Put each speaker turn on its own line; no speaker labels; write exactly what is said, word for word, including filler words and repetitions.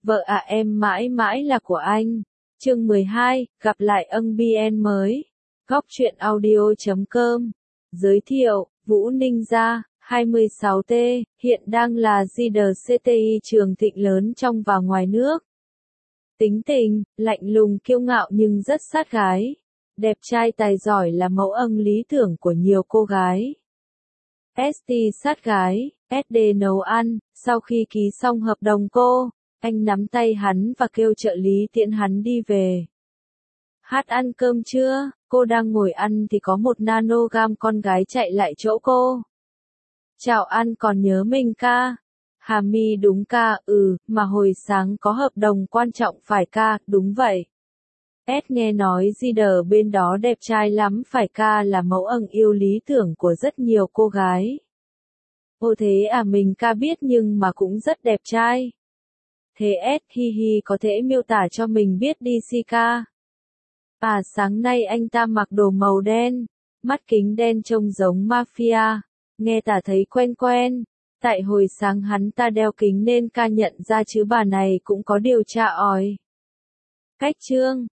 Vợ à em mãi mãi là của anh. Chương mười hai, gặp lại âng bê en mới. Góc truyện audio chấm com. Giới thiệu, Vũ Ninh Gia, hai mươi sáu T, hiện đang là leader xê tê i trường thịnh lớn trong và ngoài nước. Tính tình, lạnh lùng kiêu ngạo nhưng rất sát gái. Đẹp trai tài giỏi là mẫu âng lý tưởng của nhiều cô gái. ét tê sát gái, ét đê nấu ăn, sau khi ký xong hợp đồng cô, anh nắm tay hắn và kêu trợ lý tiễn hắn đi về. Hát ăn cơm chưa? Cô đang ngồi ăn thì có một nanogam con gái chạy lại chỗ cô. Chào ăn còn nhớ mình ca? Hà mi đúng ca, ừ, mà hồi sáng có hợp đồng quan trọng phải ca, đúng vậy. S nghe nói leader bên đó đẹp trai lắm phải ca là mẫu âng yêu lý tưởng của rất nhiều cô gái. Ồ thế à mình ca biết nhưng mà cũng rất đẹp trai. Thế S hi hi có thể miêu tả cho mình biết đi si ca. À sáng nay anh ta mặc đồ màu đen, mắt kính đen trông giống mafia, nghe tả thấy quen quen. Tại hồi sáng hắn ta đeo kính nên ca nhận ra chứ bà này cũng có điều tra ỏi. Cách chương,